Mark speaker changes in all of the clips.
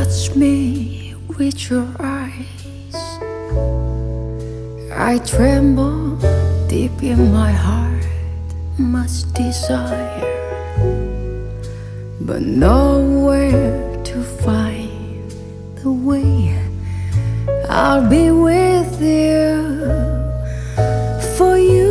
Speaker 1: touch me with your eyes. I tremble deep in my heart, much desire, but nowhere to find the way. I'll be with you, for you.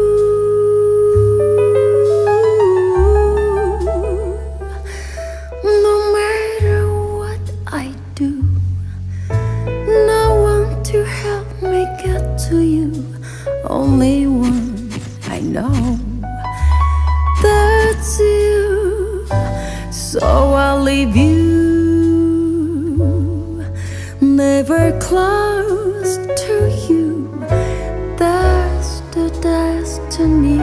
Speaker 1: No matter what I do, no one to help me get to you. Only one I know, that's you. So I'll leave you, never close to you. That's the destiny.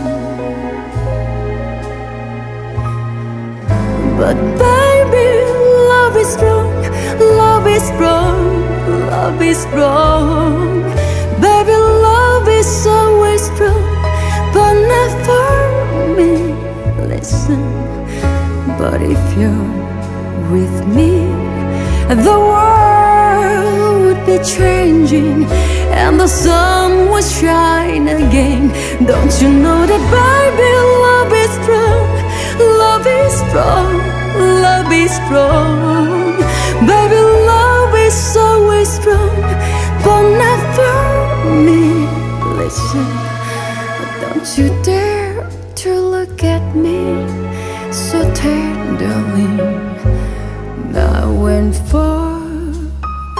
Speaker 1: But baby, love is strong, love is strong, love is strong. Baby, love is always strong, but not for me. Listen, but if you're with me, the world would be changing and the sun would shine again. Don't you know that, baby, love is strong, love is strong, love is strong. Baby, love is always strong, but not for me. Listen, don't you dare to look at me so tenderly, now and forever.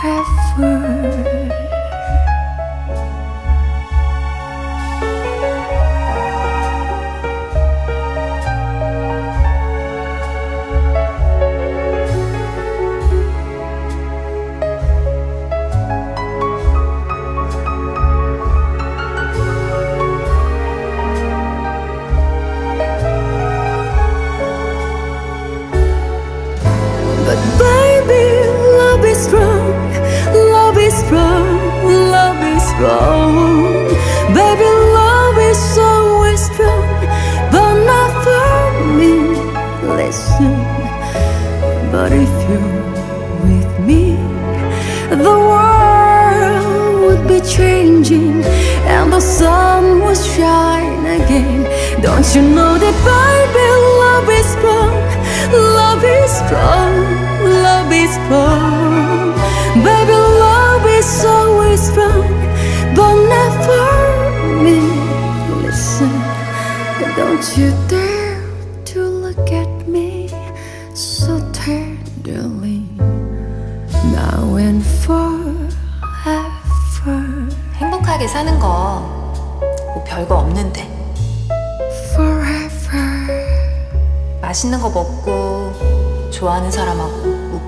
Speaker 1: But baby, love is strong, love is strong, love is strong. Baby, love is always strong, but not for me. Listen, but if you're with me, the world would be changing and the sun would shine again. Don't you know that, baby, love is strong, love is strong, love is strong. Baby, love is always strong, but not for me. Listen, don't you dare to look at me so tenderly, now and forever.
Speaker 2: 행복하게 사는 거 뭐 별거 없는데,
Speaker 1: Forever.
Speaker 2: 맛있는 거 먹고 좋아하는 사람하고 웃고